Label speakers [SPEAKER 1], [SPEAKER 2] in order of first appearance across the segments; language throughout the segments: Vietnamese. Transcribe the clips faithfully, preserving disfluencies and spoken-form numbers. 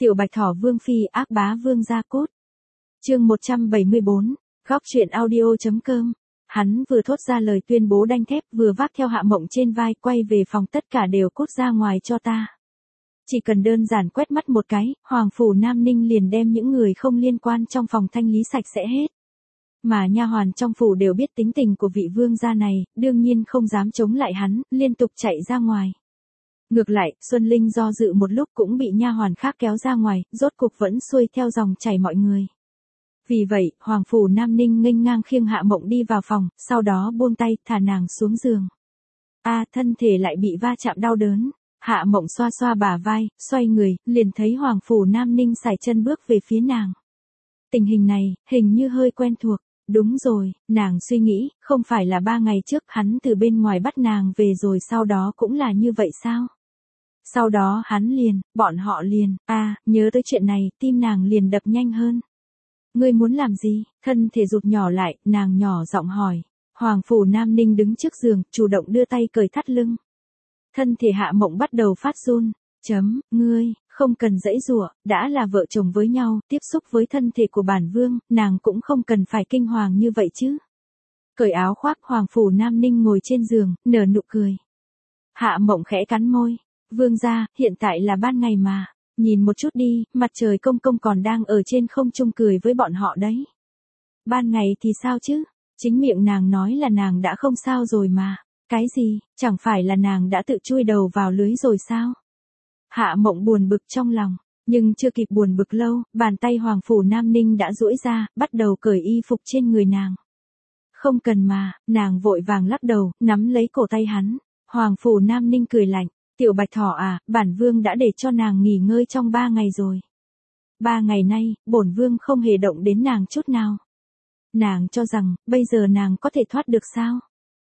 [SPEAKER 1] Tiểu Bạch Thỏ Vương Phi ác bá vương gia cốt. Chương một trăm bảy mươi bốn, góc truyện audio.com. Hắn vừa thốt ra lời tuyên bố đanh thép vừa vác theo Hạ Mộng trên vai quay về phòng, tất cả đều cút ra ngoài cho ta. Chỉ cần đơn giản quét mắt một cái, Hoàng phủ Nam Ninh liền đem những người không liên quan trong phòng thanh lý sạch sẽ hết. Mà nha hoàn trong phủ đều biết tính tình của vị vương gia này, đương nhiên không dám chống lại hắn, liên tục chạy ra ngoài. Ngược lại, Xuân Linh do dự một lúc cũng bị nha hoàn khác kéo ra ngoài, rốt cuộc vẫn xuôi theo dòng chảy mọi người. Vì vậy, Hoàng phủ Nam Ninh nghênh ngang khiêng Hạ Mộng đi vào phòng, sau đó buông tay, thả nàng xuống giường. A, à, thân thể lại bị va chạm đau đớn. Hạ Mộng xoa xoa bả vai, xoay người, liền thấy Hoàng phủ Nam Ninh sải chân bước về phía nàng. Tình hình này, hình như hơi quen thuộc. Đúng rồi, nàng suy nghĩ, không phải là ba ngày trước hắn từ bên ngoài bắt nàng về rồi sau đó cũng là như vậy sao? Sau đó hắn liền, bọn họ liền, a à, nhớ tới chuyện này, tim nàng liền đập nhanh hơn. Ngươi muốn làm gì? Thân thể rụt nhỏ lại, nàng nhỏ giọng hỏi. Hoàng phủ Nam Ninh đứng trước giường, chủ động đưa tay cởi thắt lưng. Thân thể Hạ Mộng bắt đầu phát run. Chấm, ngươi, không cần giãy giụa, đã là vợ chồng với nhau, tiếp xúc với thân thể của bản vương, nàng cũng không cần phải kinh hoàng như vậy chứ. Cởi áo khoác, Hoàng phủ Nam Ninh ngồi trên giường, nở nụ cười. Hạ Mộng khẽ cắn môi. Vương gia, hiện tại là ban ngày mà. Nhìn một chút đi, mặt trời công công còn đang ở trên không trung cười với bọn họ đấy. Ban ngày thì sao chứ? Chính miệng nàng nói là nàng đã không sao rồi mà. Cái gì, chẳng phải là nàng đã tự chui đầu vào lưới rồi sao? Hạ Mộng buồn bực trong lòng, nhưng chưa kịp buồn bực lâu, bàn tay Hoàng phủ Nam Ninh đã duỗi ra, bắt đầu cởi y phục trên người nàng. Không cần mà, nàng vội vàng lắc đầu, nắm lấy cổ tay hắn. Hoàng phủ Nam Ninh cười lạnh. Tiểu Bạch Thỏ à, bản vương đã để cho nàng nghỉ ngơi trong ba ngày rồi. Ba ngày nay, bổn vương không hề động đến nàng chút nào. Nàng cho rằng, bây giờ nàng có thể thoát được sao?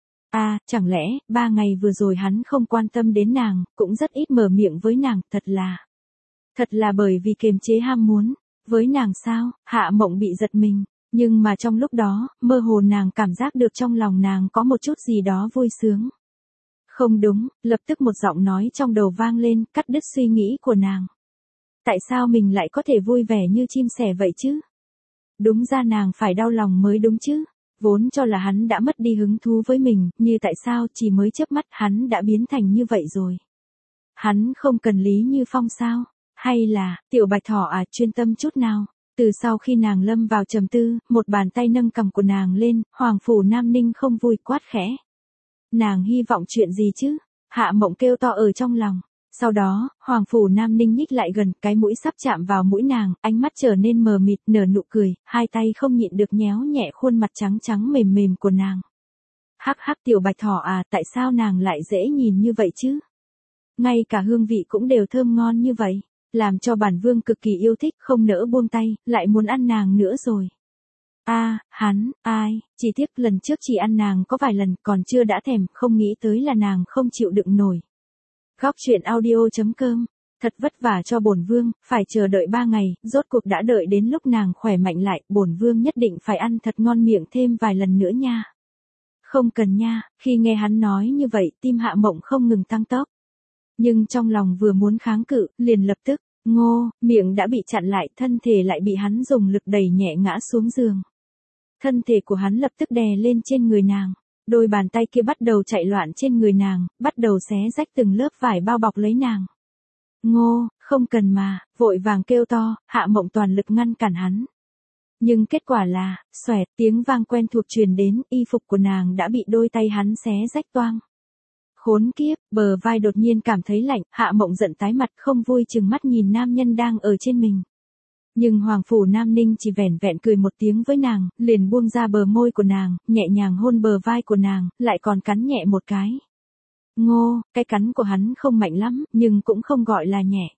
[SPEAKER 1] À, chẳng lẽ, ba ngày vừa rồi hắn không quan tâm đến nàng, cũng rất ít mở miệng với nàng, thật là. Thật là bởi vì kiềm chế ham muốn. Với nàng sao, Hạ Mộng bị giật mình, nhưng mà trong lúc đó, mơ hồ nàng cảm giác được trong lòng nàng có một chút gì đó vui sướng. Không đúng, lập tức một giọng nói trong đầu vang lên, cắt đứt suy nghĩ của nàng. Tại sao mình lại có thể vui vẻ như chim sẻ vậy chứ? Đúng ra nàng phải đau lòng mới đúng chứ. Vốn cho là hắn đã mất đi hứng thú với mình, như tại sao chỉ mới chớp mắt hắn đã biến thành như vậy rồi. Hắn không cần Lý Như Phong sao? Hay là, Tiểu Bạch Thỏ à, chuyên tâm chút nào? Từ sau khi nàng lâm vào trầm tư, một bàn tay nâng cằm của nàng lên, Hoàng phủ Nam Ninh không vui quát khẽ. Nàng hy vọng chuyện gì chứ? Hạ Mộng kêu to ở trong lòng. Sau đó, Hoàng phủ Nam Ninh nhích lại gần, cái mũi sắp chạm vào mũi nàng, ánh mắt trở nên mờ mịt, nở nụ cười, hai tay không nhịn được nhéo nhẹ khuôn mặt trắng trắng mềm mềm của nàng. Hắc hắc Tiểu Bạch Thỏ à, tại sao nàng lại dễ nhìn như vậy chứ? Ngay cả hương vị cũng đều thơm ngon như vậy, làm cho bản vương cực kỳ yêu thích, không nỡ buông tay, lại muốn ăn nàng nữa rồi. A, à, hắn, ai, chỉ tiếc lần trước chỉ ăn nàng có vài lần, còn chưa đã thèm, không nghĩ tới là nàng không chịu đựng nổi. Góc truyện audio.com, thật vất vả cho bổn vương, phải chờ đợi ba ngày, rốt cuộc đã đợi đến lúc nàng khỏe mạnh lại, bổn vương nhất định phải ăn thật ngon miệng thêm vài lần nữa nha. Không cần nha, khi nghe hắn nói như vậy, tim Hạ Mộng không ngừng tăng tốc. Nhưng trong lòng vừa muốn kháng cự, liền lập tức, ngô, miệng đã bị chặn lại, thân thể lại bị hắn dùng lực đẩy nhẹ ngã xuống giường. Thân thể của hắn lập tức đè lên trên người nàng, đôi bàn tay kia bắt đầu chạy loạn trên người nàng, bắt đầu xé rách từng lớp vải bao bọc lấy nàng. Ngô, không cần mà, vội vàng kêu to, Hạ Mộng toàn lực ngăn cản hắn. Nhưng kết quả là, xoẹt, tiếng vang quen thuộc truyền đến, y phục của nàng đã bị đôi tay hắn xé rách toang. Khốn kiếp, bờ vai đột nhiên cảm thấy lạnh, Hạ Mộng giận tái mặt không vui chừng mắt nhìn nam nhân đang ở trên mình. Nhưng Hoàng phủ Nam Ninh chỉ vẻn vẹn cười một tiếng với nàng, liền buông ra bờ môi của nàng, nhẹ nhàng hôn bờ vai của nàng, lại còn cắn nhẹ một cái. Ngô, cái cắn của hắn không mạnh lắm, nhưng cũng không gọi là nhẹ.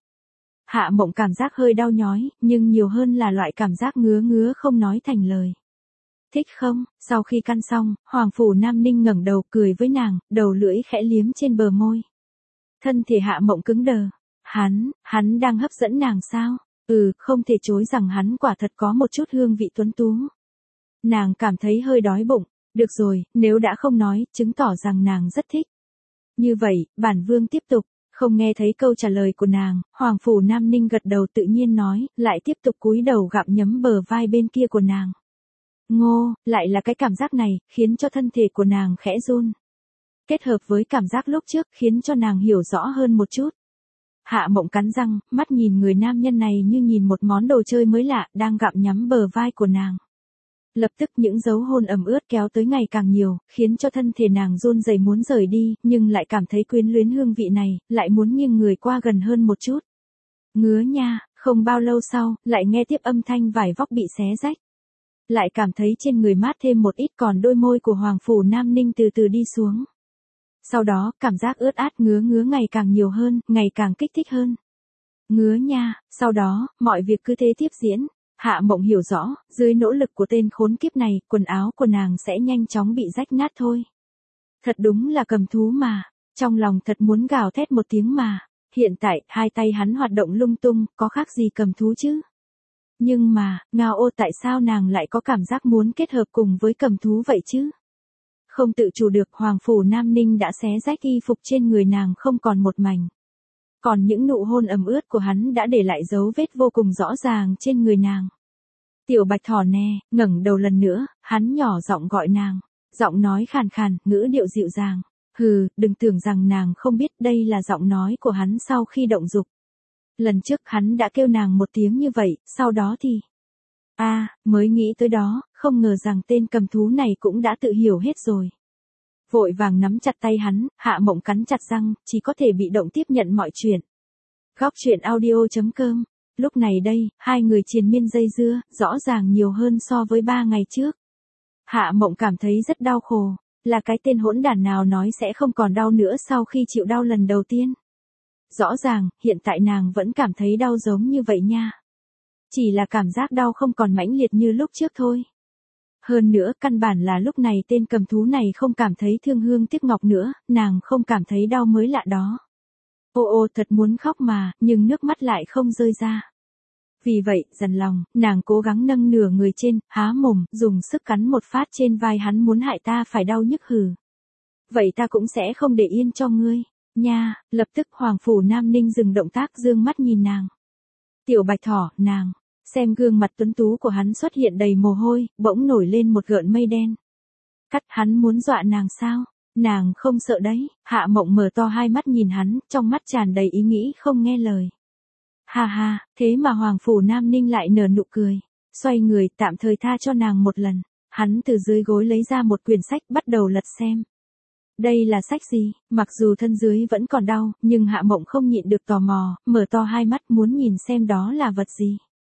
[SPEAKER 1] Hạ Mộng cảm giác hơi đau nhói, nhưng nhiều hơn là loại cảm giác ngứa ngứa không nói thành lời. Thích không? Sau khi căn xong, Hoàng phủ Nam Ninh ngẩng đầu cười với nàng, đầu lưỡi khẽ liếm trên bờ môi. Thân thể Hạ Mộng cứng đờ. Hắn, hắn đang hấp dẫn nàng sao? Ừ, không thể chối rằng hắn quả thật có một chút hương vị tuấn tú. Nàng cảm thấy hơi đói bụng. Được rồi, nếu đã không nói, chứng tỏ rằng nàng rất thích. Như vậy, bản vương tiếp tục. Không nghe thấy câu trả lời của nàng, Hoàng Phủ Nam Ninh gật đầu tự nhiên nói, lại tiếp tục cúi đầu gặm nhấm bờ vai bên kia của nàng. Ngô, lại là cái cảm giác này, khiến cho thân thể của nàng khẽ run. Kết hợp với cảm giác lúc trước khiến cho nàng hiểu rõ hơn một chút. Hạ Mộng cắn răng, mắt nhìn người nam nhân này như nhìn một món đồ chơi mới lạ, đang gặm nhắm bờ vai của nàng. Lập tức những dấu hôn ẩm ướt kéo tới ngày càng nhiều, khiến cho thân thể nàng run rẩy muốn rời đi, nhưng lại cảm thấy quyến luyến hương vị này, lại muốn nghiêng người qua gần hơn một chút. Ngứa nha, không bao lâu sau, lại nghe tiếp âm thanh vải vóc bị xé rách. Lại cảm thấy trên người mát thêm một ít, còn đôi môi của Hoàng Phủ Nam Ninh từ từ đi xuống. Sau đó, cảm giác ướt át ngứa ngứa ngày càng nhiều hơn, ngày càng kích thích hơn. Ngứa nha, sau đó, mọi việc cứ thế tiếp diễn. Hạ Mộng hiểu rõ, dưới nỗ lực của tên khốn kiếp này, quần áo của nàng sẽ nhanh chóng bị rách nát thôi. Thật đúng là cầm thú mà, trong lòng thật muốn gào thét một tiếng mà. Hiện tại, hai tay hắn hoạt động lung tung, có khác gì cầm thú chứ? Nhưng mà, ngao ô tại sao nàng lại có cảm giác muốn kết hợp cùng với cầm thú vậy chứ? Không tự chủ được, Hoàng Phủ Nam Ninh đã xé rách y phục trên người nàng không còn một mảnh. Còn những nụ hôn ẩm ướt của hắn đã để lại dấu vết vô cùng rõ ràng trên người nàng. Tiểu Bạch Thỏ nè, ngẩng đầu lần nữa, hắn nhỏ giọng gọi nàng. Giọng nói khàn khàn, ngữ điệu dịu dàng. Hừ, đừng tưởng rằng nàng không biết đây là giọng nói của hắn sau khi động dục. Lần trước hắn đã kêu nàng một tiếng như vậy, sau đó thì... a à, mới nghĩ tới đó, không ngờ rằng tên cầm thú này cũng đã tự hiểu hết rồi. Vội vàng nắm chặt tay hắn, Hạ Mộng cắn chặt răng, chỉ có thể bị động tiếp nhận mọi chuyện. Góc truyện audio chấm com. Lúc này đây, hai người triền miên dây dưa, rõ ràng nhiều hơn so với ba ngày trước. Hạ Mộng cảm thấy rất đau khổ, là cái tên hỗn đản nào nói sẽ không còn đau nữa sau khi chịu đau lần đầu tiên. Rõ ràng, hiện tại nàng vẫn cảm thấy đau giống như vậy nha. Chỉ là cảm giác đau không còn mãnh liệt như lúc trước thôi. Hơn nữa, căn bản là lúc này tên cầm thú này không cảm thấy thương hương tiếc ngọc nữa, nàng không cảm thấy đau mới lạ đó. Ô ô thật muốn khóc mà, nhưng nước mắt lại không rơi ra. Vì vậy, dằn lòng, nàng cố gắng nâng nửa người trên, há mồm, dùng sức cắn một phát trên vai hắn, muốn hại ta phải đau nhức hừ. Vậy ta cũng sẽ không để yên cho ngươi, nha. Lập tức Hoàng Phủ Nam Ninh dừng động tác, dương mắt nhìn nàng. Tiểu Bạch Thỏ, nàng, xem gương mặt tuấn tú của hắn xuất hiện đầy mồ hôi, bỗng nổi lên một gợn mây đen. Cắt, hắn muốn dọa nàng sao? Nàng không sợ đấy. Hạ Mộng mở to hai mắt nhìn hắn, trong mắt tràn đầy ý nghĩ không nghe lời. Ha ha, thế mà Hoàng Phủ Nam Ninh lại nở nụ cười. Xoay người, tạm thời tha cho nàng một lần. Hắn từ dưới gối lấy ra một quyển sách, bắt đầu lật xem. Đây là sách gì? Mặc dù thân dưới vẫn còn đau, nhưng Hạ Mộng không nhịn được tò mò, mở to hai mắt muốn nhìn xem đó là vật gì.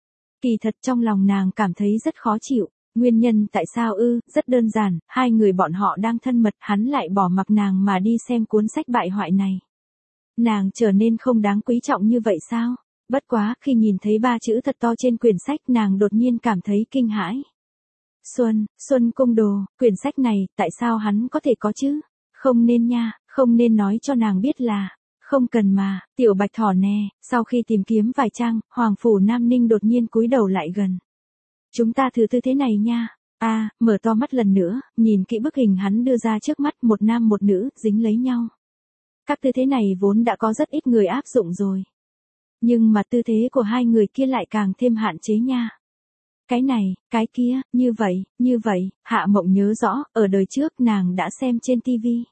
[SPEAKER 1] Kỳ thật trong lòng nàng cảm thấy rất khó chịu. Nguyên nhân tại sao ư, rất đơn giản, hai người bọn họ đang thân mật, hắn lại bỏ mặc nàng mà đi xem cuốn sách bại hoại này. Nàng trở nên không đáng quý trọng như vậy sao? Bất quá, khi nhìn thấy ba chữ thật to trên quyển sách, nàng đột nhiên cảm thấy kinh hãi. Xuân, Xuân Cung Đồ, quyển sách này, tại sao hắn có thể có chứ? Không nên nha, không nên nói cho nàng biết là, không cần mà. Tiểu Bạch Thỏ nè. Sau khi tìm kiếm vài trang, Hoàng Phủ Nam Ninh đột nhiên cúi đầu lại gần. Chúng ta thử tư thế này nha. A, à, mở to mắt lần nữa, nhìn kỹ bức hình hắn đưa ra trước mắt, một nam một nữ, dính lấy nhau. Các tư thế này vốn đã có rất ít người áp dụng rồi. Nhưng mà tư thế của hai người kia lại càng thêm hạn chế nha. Cái này, cái kia, như vậy, như vậy, Hạ Mộng nhớ rõ, ở đời trước nàng đã xem trên tivi.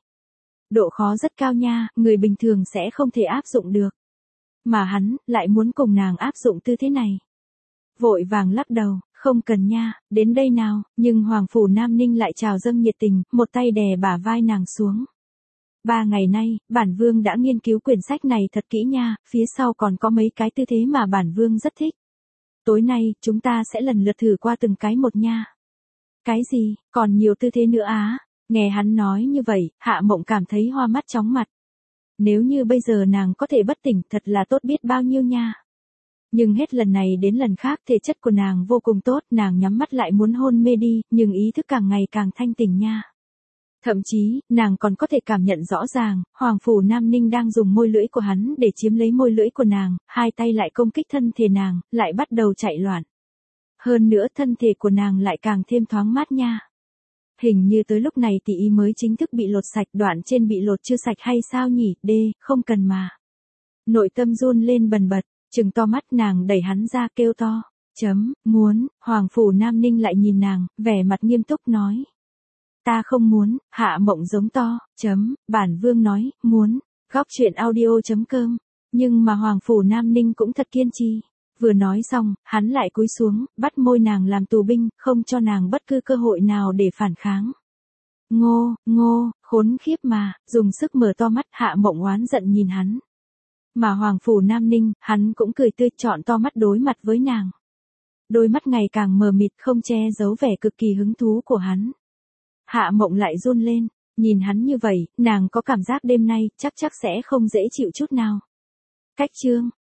[SPEAKER 1] Độ khó rất cao nha, người bình thường sẽ không thể áp dụng được. Mà hắn, lại muốn cùng nàng áp dụng tư thế này. Vội vàng lắc đầu, không cần nha, đến đây nào, nhưng Hoàng Phủ Nam Ninh lại trào dâng nhiệt tình, một tay đè bả vai nàng xuống. Ba ngày nay, bản vương đã nghiên cứu quyển sách này thật kỹ nha, phía sau còn có mấy cái tư thế mà bản vương rất thích. Tối nay, chúng ta sẽ lần lượt thử qua từng cái một nha. Cái gì, còn nhiều tư thế nữa á? Nghe hắn nói như vậy, Hạ Mộng cảm thấy hoa mắt chóng mặt. Nếu như bây giờ nàng có thể bất tỉnh, thật là tốt biết bao nhiêu nha. Nhưng hết lần này đến lần khác, thể chất của nàng vô cùng tốt, nàng nhắm mắt lại muốn hôn mê đi, nhưng ý thức càng ngày càng thanh tỉnh nha. Thậm chí, nàng còn có thể cảm nhận rõ ràng, Hoàng Phủ Nam Ninh đang dùng môi lưỡi của hắn để chiếm lấy môi lưỡi của nàng, hai tay lại công kích thân thể nàng, lại bắt đầu chạy loạn. Hơn nữa thân thể của nàng lại càng thêm thoáng mát nha. Hình như tới lúc này tỷ ý mới chính thức bị lột sạch, đoạn trên bị lột chưa sạch hay sao nhỉ, đê, không cần mà. Nội tâm run lên bần bật, trừng to mắt nàng đẩy hắn ra kêu to. Chấm, muốn, Hoàng Phủ Nam Ninh lại nhìn nàng, vẻ mặt nghiêm túc nói. Ta không muốn, Hạ Mộng giống to, chấm, bản vương nói, muốn, góc chuyện audio.com. Nhưng mà Hoàng Phủ Nam Ninh cũng thật kiên trì. Vừa nói xong, hắn lại cúi xuống, bắt môi nàng làm tù binh, không cho nàng bất cứ cơ hội nào để phản kháng. Ngô, ngô, khốn khiếp mà, dùng sức mở to mắt, Hạ Mộng oán giận nhìn hắn. Mà Hoàng Phủ Nam Ninh, hắn cũng cười tươi trọn to mắt đối mặt với nàng. Đôi mắt ngày càng mờ mịt không che giấu vẻ cực kỳ hứng thú của hắn. Hạ Mộng lại run lên, nhìn hắn như vậy, nàng có cảm giác đêm nay chắc chắc sẽ không dễ chịu chút nào. Cách chương